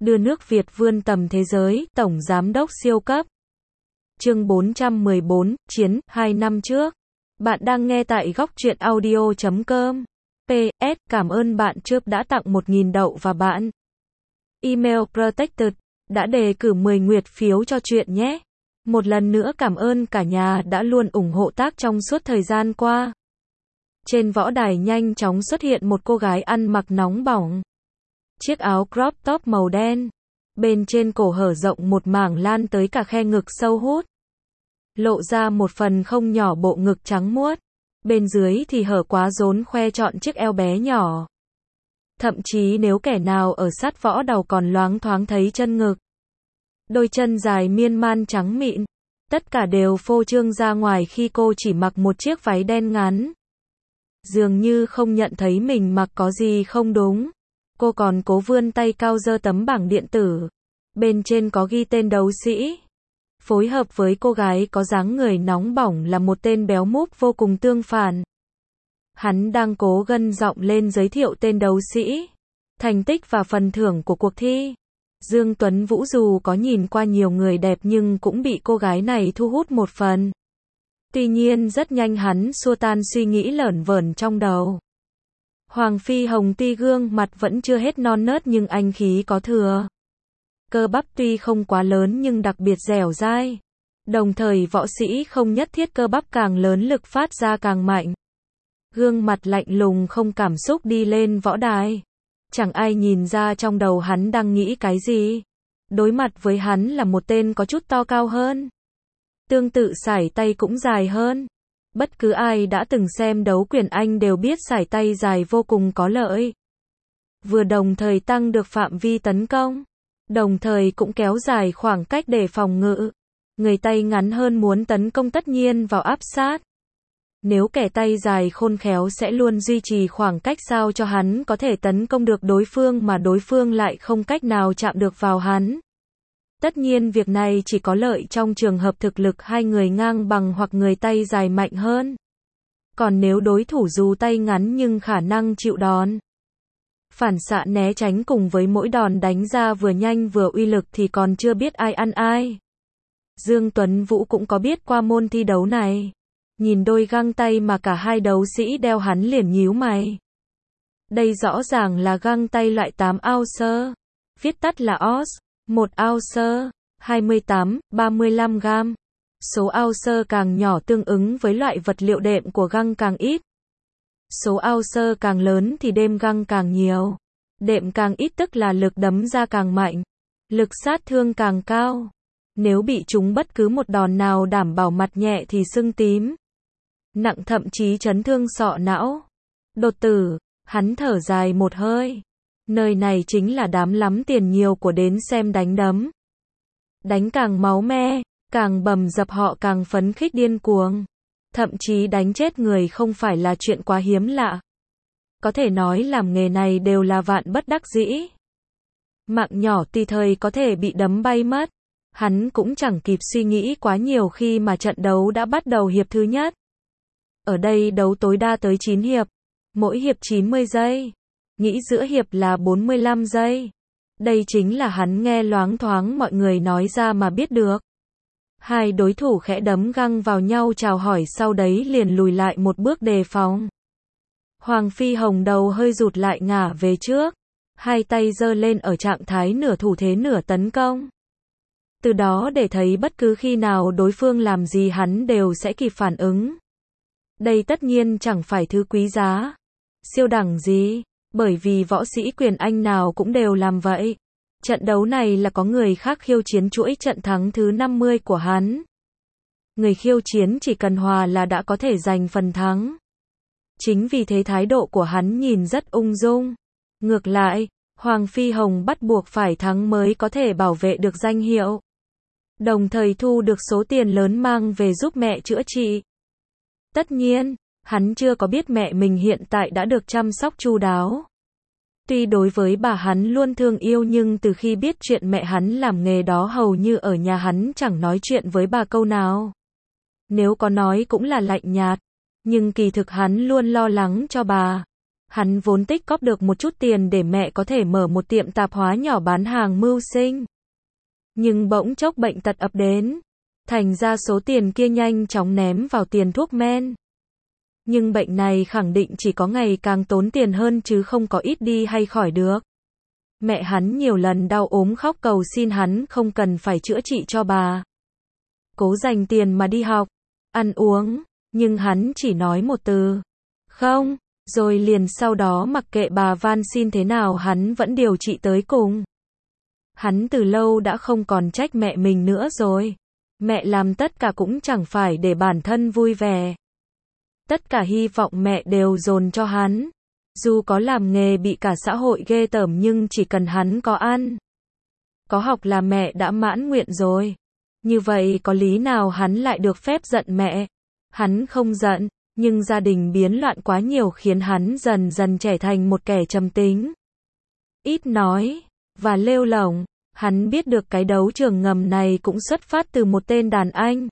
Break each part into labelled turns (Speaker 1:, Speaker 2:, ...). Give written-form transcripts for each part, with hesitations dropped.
Speaker 1: đưa nước Việt vươn tầm thế giới, Tổng Giám đốc siêu cấp. Chương 414, Chiến, 2 năm trước. Bạn đang nghe tại góc truyện audio.com. PS, cảm ơn bạn trước đã tặng 1.000 đậu và bạn. Email Protected, đã đề cử 10 nguyệt phiếu cho chuyện nhé. Một lần nữa cảm ơn cả nhà đã luôn ủng hộ tác trong suốt thời gian qua. Trên võ đài nhanh chóng xuất hiện một cô gái ăn mặc nóng bỏng. Chiếc áo crop top màu đen. Bên trên cổ hở rộng một mảng lan tới cả khe ngực sâu hút. Lộ ra một phần không nhỏ bộ ngực trắng muốt. Bên dưới thì hở quá rốn khoe trọn chiếc eo bé nhỏ. Thậm chí nếu kẻ nào ở sát võ đầu còn loáng thoáng thấy chân ngực. Đôi chân dài miên man trắng mịn. Tất cả đều phô trương ra ngoài khi cô chỉ mặc một chiếc váy đen ngắn. Dường như không nhận thấy mình mặc có gì không đúng. Cô còn cố vươn tay cao giơ tấm bảng điện tử. Bên trên có ghi tên đấu sĩ. Phối hợp với cô gái có dáng người nóng bỏng là một tên béo múp vô cùng tương phản. Hắn đang cố gân giọng lên giới thiệu tên đấu sĩ, thành tích và phần thưởng của cuộc thi. Dương Tuấn Vũ dù có nhìn qua nhiều người đẹp nhưng cũng bị cô gái này thu hút một phần. Tuy nhiên rất nhanh hắn xua tan suy nghĩ lởn vởn trong đầu. Hoàng Phi Hồng tuy gương mặt vẫn chưa hết non nớt nhưng anh khí có thừa. Cơ bắp tuy không quá lớn nhưng đặc biệt dẻo dai. Đồng thời võ sĩ không nhất thiết cơ bắp càng lớn lực phát ra càng mạnh. Gương mặt lạnh lùng không cảm xúc đi lên võ đài. Chẳng ai nhìn ra trong đầu hắn đang nghĩ cái gì. Đối mặt với hắn là một tên có chút to cao hơn. Tương tự sải tay cũng dài hơn. Bất cứ ai đã từng xem đấu quyền Anh đều biết sải tay dài vô cùng có lợi. Vừa đồng thời tăng được phạm vi tấn công. Đồng thời cũng kéo dài khoảng cách để phòng ngự. Người tay ngắn hơn muốn tấn công tất nhiên vào áp sát. Nếu kẻ tay dài khôn khéo sẽ luôn duy trì khoảng cách sao cho hắn có thể tấn công được đối phương mà đối phương lại không cách nào chạm được vào hắn. Tất nhiên việc này chỉ có lợi trong trường hợp thực lực hai người ngang bằng hoặc người tay dài mạnh hơn. Còn nếu đối thủ dù tay ngắn nhưng khả năng chịu đòn, phản xạ né tránh cùng với mỗi đòn đánh ra vừa nhanh vừa uy lực thì còn chưa biết ai ăn ai. Dương Tuấn Vũ cũng có biết qua môn thi đấu này. Nhìn đôi găng tay mà cả hai đấu sĩ đeo hắn liền nhíu mày. Đây rõ ràng là găng tay loại 8 ounce, viết tắt là OZ, 1 ounce, 28-35 gam. Số ounce càng nhỏ tương ứng với loại vật liệu đệm của găng càng ít. Số ounce càng lớn thì đệm găng càng nhiều. Đệm càng ít tức là lực đấm ra càng mạnh. Lực sát thương càng cao. Nếu bị trúng bất cứ một đòn nào đảm bảo mặt nhẹ thì sưng tím. Nặng thậm chí chấn thương sọ não. Đột tử, hắn thở dài một hơi. Nơi này chính là đám lắm tiền nhiều của đến xem đánh đấm. Đánh càng máu me, càng bầm dập họ càng phấn khích điên cuồng. Thậm chí đánh chết người không phải là chuyện quá hiếm lạ. Có thể nói làm nghề này đều là vạn bất đắc dĩ. Mạng nhỏ tùy thời có thể bị đấm bay mất. Hắn cũng chẳng kịp suy nghĩ quá nhiều khi mà trận đấu đã bắt đầu hiệp thứ nhất. Ở đây đấu tối đa tới 9 hiệp. Mỗi hiệp 90 giây. Nghĩ giữa hiệp là 45 giây. Đây chính là hắn nghe loáng thoáng mọi người nói ra mà biết được. Hai đối thủ khẽ đấm găng vào nhau chào hỏi sau đấy liền lùi lại một bước đề phòng. Hoàng Phi Hồng đầu hơi rụt lại ngả về trước. Hai tay giơ lên ở trạng thái nửa thủ thế nửa tấn công. Từ đó để thấy bất cứ khi nào đối phương làm gì hắn đều sẽ kịp phản ứng. Đây tất nhiên chẳng phải thứ quý giá, siêu đẳng gì, bởi vì võ sĩ quyền Anh nào cũng đều làm vậy. Trận đấu này là có người khác khiêu chiến chuỗi trận thắng thứ 50 của hắn. Người khiêu chiến chỉ cần hòa là đã có thể giành phần thắng. Chính vì thế thái độ của hắn nhìn rất ung dung. Ngược lại, Hoàng Phi Hồng bắt buộc phải thắng mới có thể bảo vệ được danh hiệu. Đồng thời thu được số tiền lớn mang về giúp mẹ chữa trị. Tất nhiên, hắn chưa có biết mẹ mình hiện tại đã được chăm sóc chu đáo. Tuy đối với bà hắn luôn thương yêu nhưng từ khi biết chuyện mẹ hắn làm nghề đó hầu như ở nhà hắn chẳng nói chuyện với bà câu nào. Nếu có nói cũng là lạnh nhạt. Nhưng kỳ thực hắn luôn lo lắng cho bà. Hắn vốn tích cóp được một chút tiền để mẹ có thể mở một tiệm tạp hóa nhỏ bán hàng mưu sinh. Nhưng bỗng chốc bệnh tật ập đến. Thành ra số tiền kia nhanh chóng ném vào tiền thuốc men. Nhưng bệnh này khẳng định chỉ có ngày càng tốn tiền hơn chứ không có ít đi hay khỏi được. Mẹ hắn nhiều lần đau ốm khóc cầu xin hắn không cần phải chữa trị cho bà. Cố dành tiền mà đi học, ăn uống, nhưng hắn chỉ nói một từ. Không, rồi liền sau đó mặc kệ bà van xin thế nào hắn vẫn điều trị tới cùng. Hắn từ lâu đã không còn trách mẹ mình nữa rồi. Mẹ làm tất cả cũng chẳng phải để bản thân vui vẻ. Tất cả hy vọng mẹ đều dồn cho hắn. Dù có làm nghề bị cả xã hội ghê tởm nhưng chỉ cần hắn có ăn, có học là mẹ đã mãn nguyện rồi. Như vậy có lý nào hắn lại được phép giận mẹ? Hắn không giận, nhưng gia đình biến loạn quá nhiều khiến hắn dần dần trở thành một kẻ trầm tính, ít nói và lêu lổng. Hắn biết được cái đấu trường ngầm này cũng xuất phát từ một tên đàn anh.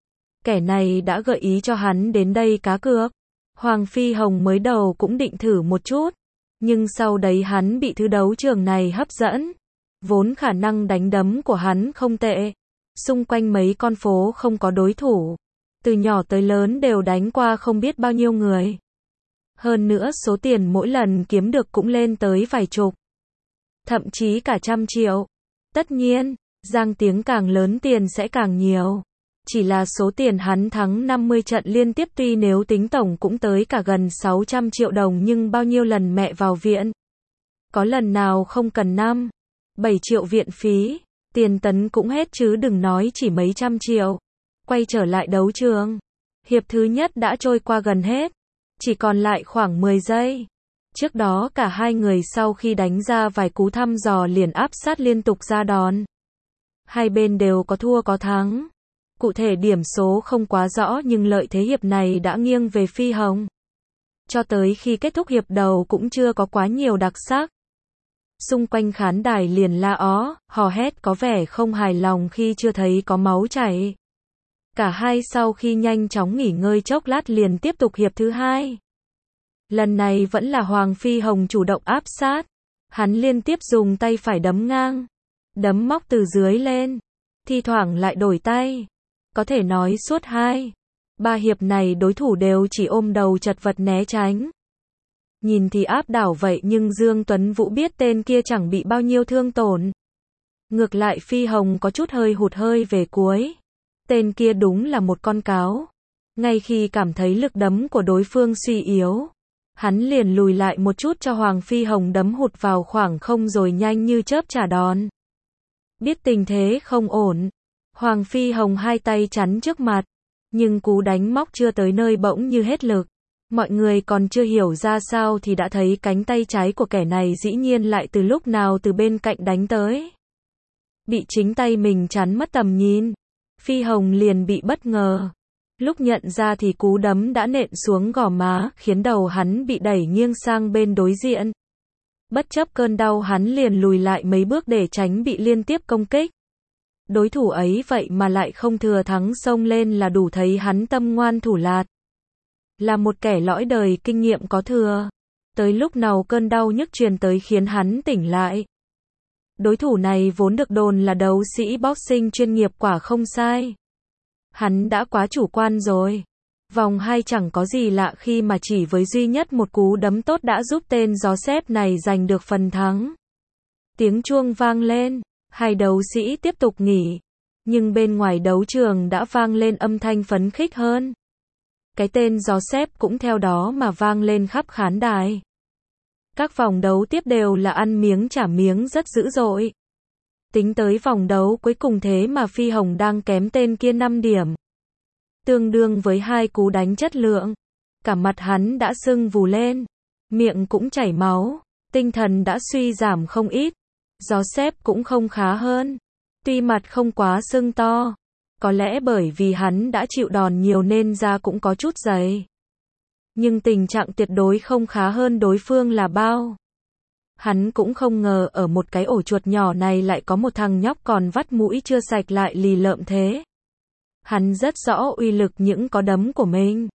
Speaker 1: Kẻ này đã gợi ý cho hắn đến đây cá cược. Hoàng Phi Hồng mới đầu cũng định thử một chút, nhưng sau đấy hắn bị thứ đấu trường này hấp dẫn. Vốn khả năng đánh đấm của hắn không tệ. Xung quanh mấy con phố không có đối thủ. Từ nhỏ tới lớn đều đánh qua không biết bao nhiêu người. Hơn nữa số tiền mỗi lần kiếm được cũng lên tới vài chục. Thậm chí cả 100 triệu. Tất nhiên, giang tiếng càng lớn tiền sẽ càng nhiều. Chỉ là số tiền hắn thắng 50 trận liên tiếp tuy nếu tính tổng cũng tới cả gần 600 triệu đồng nhưng bao nhiêu lần mẹ vào viện. Có lần nào không cần 7 triệu viện phí, tiền tấn cũng hết chứ đừng nói chỉ mấy trăm triệu. Quay trở lại đấu trường. Hiệp thứ nhất đã trôi qua gần hết. Chỉ còn lại khoảng 10 giây. Trước đó cả hai người sau khi đánh ra vài cú thăm dò liền áp sát liên tục ra đòn. Hai bên đều có thua có thắng. Cụ thể điểm số không quá rõ nhưng lợi thế hiệp này đã nghiêng về Phi Hồng. Cho tới khi kết thúc hiệp đầu cũng chưa có quá nhiều đặc sắc. Xung quanh khán đài liền la ó, hò hét có vẻ không hài lòng khi chưa thấy có máu chảy. Cả hai sau khi nhanh chóng nghỉ ngơi chốc lát liền tiếp tục hiệp thứ hai. Lần này vẫn là Hoàng Phi Hồng chủ động áp sát. Hắn liên tiếp dùng tay phải đấm ngang, đấm móc từ dưới lên, thi thoảng lại đổi tay. Có thể nói suốt 2-3 hiệp này đối thủ đều chỉ ôm đầu chật vật né tránh. Nhìn thì áp đảo vậy nhưng Dương Tuấn Vũ biết tên kia chẳng bị bao nhiêu thương tổn. Ngược lại Phi Hồng có chút hơi hụt hơi về cuối. Tên kia đúng là một con cáo. Ngay khi cảm thấy lực đấm của đối phương suy yếu, hắn liền lùi lại một chút cho Hoàng Phi Hồng đấm hụt vào khoảng không rồi nhanh như chớp trả đòn. Biết tình thế không ổn, Hoàng Phi Hồng hai tay chắn trước mặt, nhưng cú đánh móc chưa tới nơi bỗng như hết lực. Mọi người còn chưa hiểu ra sao thì đã thấy cánh tay trái của kẻ này dĩ nhiên lại từ lúc nào từ bên cạnh đánh tới. Bị chính tay mình chắn mất tầm nhìn, Phi Hồng liền bị bất ngờ. Lúc nhận ra thì cú đấm đã nện xuống gò má, khiến đầu hắn bị đẩy nghiêng sang bên đối diện. Bất chấp cơn đau hắn liền lùi lại mấy bước để tránh bị liên tiếp công kích. Đối thủ ấy vậy mà lại không thừa thắng xông lên là đủ thấy hắn tâm ngoan thủ lạt. Là một kẻ lõi đời kinh nghiệm có thừa. Tới lúc nào cơn đau nhức truyền tới khiến hắn tỉnh lại. Đối thủ này vốn được đồn là đấu sĩ boxing chuyên nghiệp quả không sai. Hắn đã quá chủ quan rồi. Vòng 2 chẳng có gì lạ khi mà chỉ với duy nhất một cú đấm tốt đã giúp tên gió xếp này giành được phần thắng. Tiếng chuông vang lên, hai đấu sĩ tiếp tục nghỉ. Nhưng bên ngoài đấu trường đã vang lên âm thanh phấn khích hơn. Cái tên gió xếp cũng theo đó mà vang lên khắp khán đài. Các vòng đấu tiếp đều là ăn miếng trả miếng rất dữ dội. Tính tới vòng đấu cuối cùng thế mà Phi Hồng đang kém tên kia 5 điểm. Tương đương với 2 cú đánh chất lượng. Cả mặt hắn đã sưng vù lên. Miệng cũng chảy máu. Tinh thần đã suy giảm không ít. Gió xếp cũng không khá hơn. Tuy mặt không quá sưng to. Có lẽ bởi vì hắn đã chịu đòn nhiều nên da cũng có chút dày. Nhưng tình trạng tuyệt đối không khá hơn đối phương là bao. Hắn cũng không ngờ ở một cái ổ chuột nhỏ này lại có một thằng nhóc còn vắt mũi chưa sạch lại lì lợm thế. Hắn rất rõ uy lực những có đấm của mình.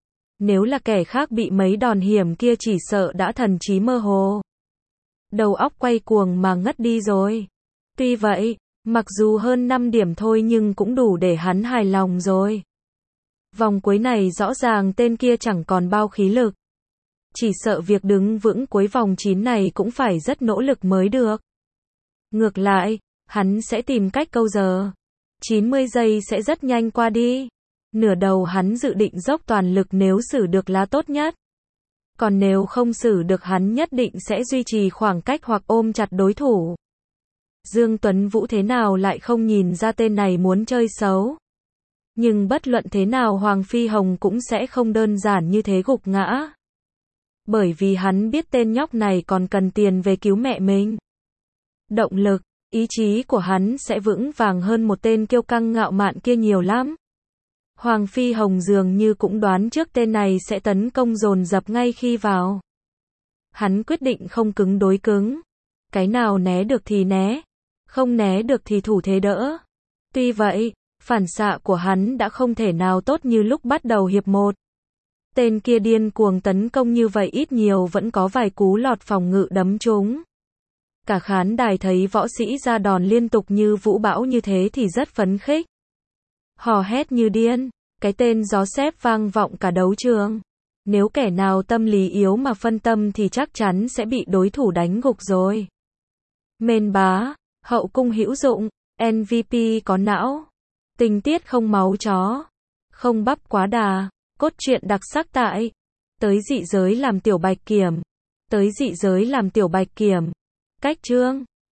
Speaker 1: Nếu là kẻ khác bị mấy đòn hiểm kia chỉ sợ đã thần trí mơ hồ. Đầu óc quay cuồng mà ngất đi rồi. Tuy vậy, mặc dù hơn 5 điểm thôi nhưng cũng đủ để hắn hài lòng rồi. Vòng cuối này rõ ràng tên kia chẳng còn bao khí lực. Chỉ sợ việc đứng vững cuối vòng 9 này cũng phải rất nỗ lực mới được. Ngược lại, hắn sẽ tìm cách câu giờ. 90 giây sẽ rất nhanh qua đi. Nửa đầu hắn dự định dốc toàn lực nếu xử được là tốt nhất. Còn nếu không xử được hắn nhất định sẽ duy trì khoảng cách hoặc ôm chặt đối thủ. Dương Tuấn Vũ thế nào lại không nhìn ra tên này muốn chơi xấu. Nhưng bất luận thế nào Hoàng Phi Hồng cũng sẽ không đơn giản như thế gục ngã. Bởi vì hắn biết tên nhóc này còn cần tiền về cứu mẹ mình. Động lực, ý chí của hắn sẽ vững vàng hơn một tên kiêu căng ngạo mạn kia nhiều lắm. Hoàng Phi Hồng dường như cũng đoán trước tên này sẽ tấn công dồn dập ngay khi vào. Hắn quyết định không cứng đối cứng. Cái nào né được thì né, không né được thì thủ thế đỡ. Tuy vậy, phản xạ của hắn đã không thể nào tốt như lúc bắt đầu hiệp 1. Tên kia điên cuồng tấn công như vậy ít nhiều vẫn có vài cú lọt phòng ngự đấm trúng. Cả khán đài thấy võ sĩ ra đòn liên tục như vũ bão như thế thì rất phấn khích. Hò hét như điên, cái tên gió xếp vang vọng cả đấu trường. Nếu kẻ nào tâm lý yếu mà phân tâm thì chắc chắn sẽ bị đối thủ đánh gục rồi. Mên bá, hậu cung hữu dụng, MVP có não, tình tiết không máu chó, không bắp quá đà, cốt truyện đặc sắc tại Tới dị giới làm tiểu bạch kiểm. Tới dị giới làm tiểu bạch kiểm. Cách chương